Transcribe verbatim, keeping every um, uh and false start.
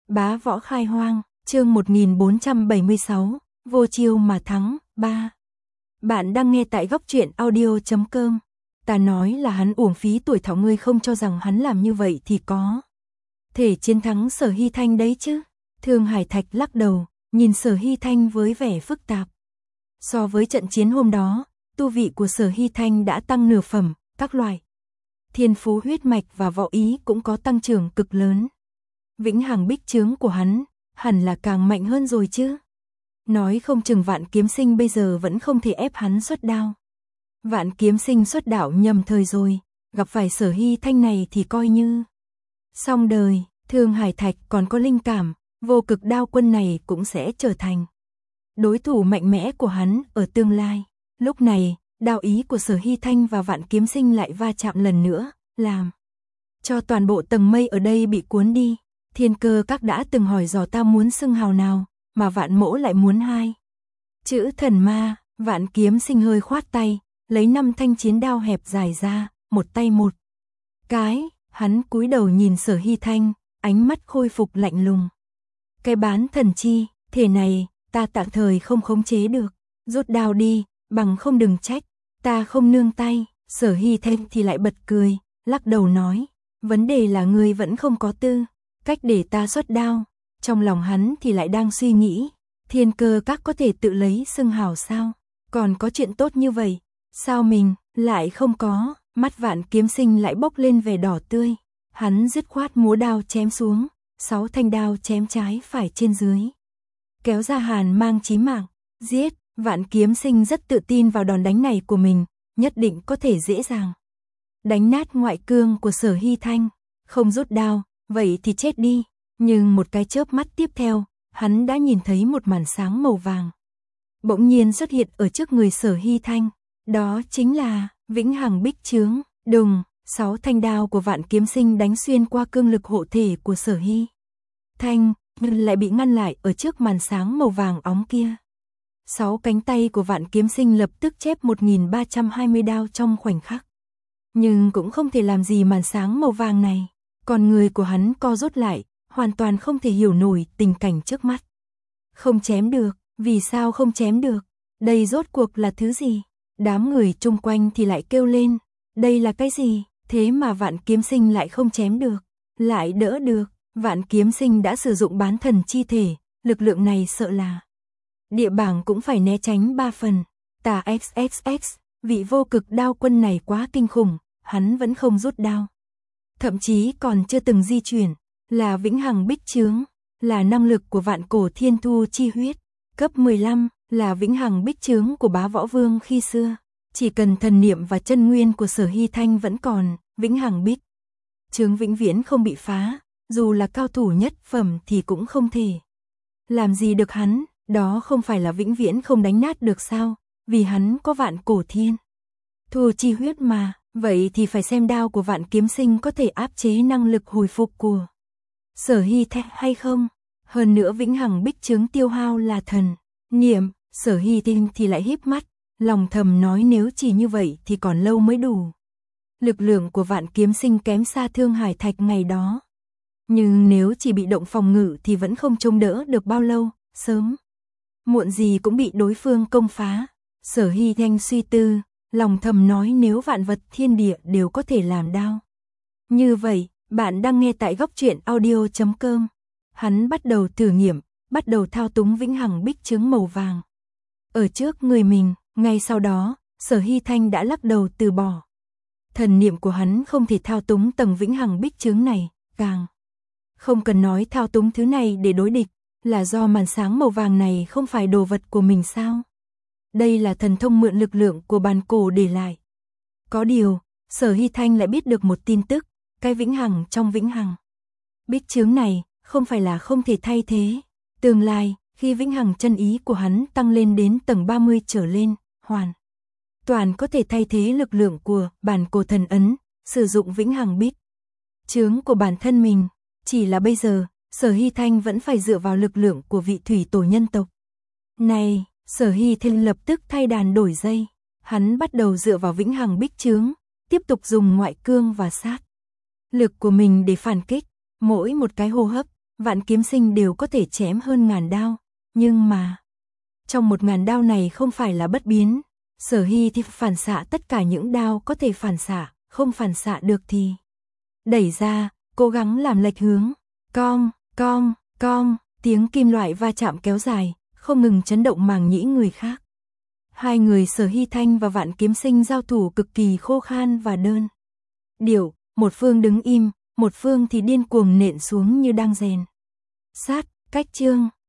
Bá võ khai hoang, chương một nghìn bốn trăm bảy mươi sáu, vô chiêu mà thắng, ba. Bạn đang nghe tại góc truyện audio chấm com. Ta nói là hắn uổng phí tuổi thọ, ngươi không cho rằng hắn làm như vậy thì có thể chiến thắng Sở Hy Thanh đấy chứ? Thương Hải Thạch lắc đầu, nhìn Sở Hy Thanh với vẻ phức tạp. So với trận chiến hôm đó, tu vị của Sở Hy Thanh đã tăng nửa phẩm, các loại thiên phú huyết mạch và võ ý cũng có tăng trưởng cực lớn. Vĩnh hằng bích chướng của hắn, hẳn là càng mạnh hơn rồi chứ. Nói không chừng Vạn Kiếm Sinh bây giờ vẫn không thể ép hắn xuất đao. Vạn Kiếm Sinh xuất đạo nhầm thời rồi, gặp phải Sở Hy Thanh này thì coi như xong đời. Thương Hải Thạch còn có linh cảm, vô cực đao quân này cũng sẽ trở thành đối thủ mạnh mẽ của hắn ở tương lai. Lúc này, đao ý của Sở Hy Thanh và Vạn Kiếm Sinh lại va chạm lần nữa, làm cho toàn bộ tầng mây ở đây bị cuốn đi. Thiên Cơ Các đã từng hỏi dò ta muốn xưng hào nào, mà Vạn Mỗ lại muốn hai chữ thần ma. Vạn Kiếm Sinh hơi khoát tay, lấy năm thanh chiến đao hẹp dài ra, một tay một cái. Hắn cúi đầu nhìn Sở Hy Thanh, ánh mắt khôi phục lạnh lùng. Cái bán thần chi thể này, ta tạm thời không khống chế được, rút đao đi, bằng không đừng trách ta không nương tay. Sở Hy Thanh thì lại bật cười, lắc đầu nói, vấn đề là ngươi vẫn không có tư cách để ta xuất đao. Trong lòng hắn thì lại đang suy nghĩ, Thiên Cơ Các có thể tự lấy xưng hào sao? Còn có chuyện tốt như vậy, sao mình lại không có? Mắt Vạn Kiếm Sinh lại bốc lên vẻ đỏ tươi, hắn dứt khoát múa đao chém xuống, sáu thanh đao chém trái phải trên dưới, kéo ra hàn mang chí mạng, giết. Vạn Kiếm Sinh rất tự tin vào đòn đánh này của mình, nhất định có thể dễ dàng đánh nát ngoại cương của Sở Hy Thanh. Không rút đao, vậy thì chết đi. Nhưng một cái chớp mắt tiếp theo, hắn đã nhìn thấy một màn sáng màu vàng bỗng nhiên xuất hiện ở trước người Sở Hy Thanh. Đó chính là Vĩnh Hằng Bích Chướng. Đùng, sáu thanh đao của Vạn Kiếm Sinh đánh xuyên qua cương lực hộ thể của Sở Hy Thanh, nhưng lại bị ngăn lại ở trước màn sáng màu vàng óng kia. Sáu cánh tay của Vạn Kiếm Sinh lập tức chép một nghìn ba trăm hai mươi đao trong khoảnh khắc. Nhưng cũng không thể làm gì màn sáng màu vàng này. Còn người của hắn co rút lại, hoàn toàn không thể hiểu nổi tình cảnh trước mắt. Không chém được, vì sao không chém được? Đây rốt cuộc là thứ gì? Đám người chung quanh thì lại kêu lên, đây là cái gì? Thế mà Vạn Kiếm Sinh lại không chém được, lại đỡ được. Vạn Kiếm Sinh đã sử dụng bán thần chi thể, lực lượng này sợ là địa bảng cũng phải né tránh ba phần. Tà ích ích ích, vị vô cực đao quân này quá kinh khủng, hắn vẫn không rút đao. Thậm chí còn chưa từng di chuyển, là Vĩnh Hằng Bích Chướng, là năng lực của Vạn Cổ Thiên Thu chi huyết, cấp mười lăm, là Vĩnh Hằng Bích Chướng của Bá Võ Vương khi xưa. Chỉ cần thần niệm và chân nguyên của Sở Hy Thanh vẫn còn, Vĩnh Hằng Bích Chướng vĩnh viễn không bị phá, dù là cao thủ nhất phẩm thì cũng không thể làm gì được hắn. Đó không phải là vĩnh viễn không đánh nát được sao? Vì hắn có Vạn Cổ Thiên Thu chi huyết mà. Vậy thì phải xem đao của Vạn Kiếm Sinh có thể áp chế năng lực hồi phục của Sở Hy Thanh hay không. Hơn nữa Vĩnh Hằng Bích Chướng tiêu hao là thần niệm. Sở Hy Thanh thì lại híp mắt, lòng thầm nói nếu chỉ như vậy thì còn lâu mới đủ. Lực lượng của Vạn Kiếm Sinh kém xa Thương Hải Thạch ngày đó, nhưng nếu chỉ bị động phòng ngự thì vẫn không chống đỡ được bao lâu, sớm muộn gì cũng bị đối phương công phá. Sở Hy Thanh suy tư, lòng thầm nói nếu vạn vật thiên địa đều có thể làm đao như vậy. Bạn đang nghe tại góc truyện audio chấm com. Hắn bắt đầu thử nghiệm, bắt đầu thao túng Vĩnh Hằng Bích Chướng màu vàng ở trước người mình. Ngay sau đó, Sở Hy Thanh đã lắc đầu từ bỏ. Thần niệm của hắn không thể thao túng tầng Vĩnh Hằng Bích Chướng này, càng không cần nói thao túng thứ này để đối địch. Là do màn sáng màu vàng này không phải đồ vật của mình sao? Đây là thần thông mượn lực lượng của bàn cổ để lại. Có điều, Sở Hy Thanh lại biết được một tin tức, cái Vĩnh Hằng trong Vĩnh Hằng Bích Chướng này không phải là không thể thay thế. Tương lai, khi Vĩnh Hằng chân ý của hắn tăng lên đến tầng ba mươi trở lên, hoàn toàn có thể thay thế lực lượng của bản cổ thần ấn, sử dụng Vĩnh Hằng Bích Chướng của bản thân mình. Chỉ là bây giờ, Sở Hy Thanh vẫn phải dựa vào lực lượng của vị thủy tổ nhân tộc này. Sở Hy Thanh lập tức thay đàn đổi dây, hắn bắt đầu dựa vào Vĩnh Hằng Bích Chướng, tiếp tục dùng ngoại cương và sát lực của mình để phản kích. Mỗi một cái hô hấp, vạn kiếm sinh đều có thể chém hơn ngàn đao, nhưng mà trong một ngàn đao này không phải là bất biến, Sở Hy thì phản xạ tất cả những đao có thể phản xạ, không phản xạ được thì đẩy ra, cố gắng làm lệch hướng, cong, cong, cong, tiếng kim loại va chạm kéo dài, không ngừng chấn động màng nhĩ người khác. Hai người Sở Hy Thanh và Vạn Kiếm Sinh giao thủ cực kỳ khô khan và đơn điệu, một phương đứng im, một phương thì điên cuồng nện xuống như đang rèn sát, cách chương.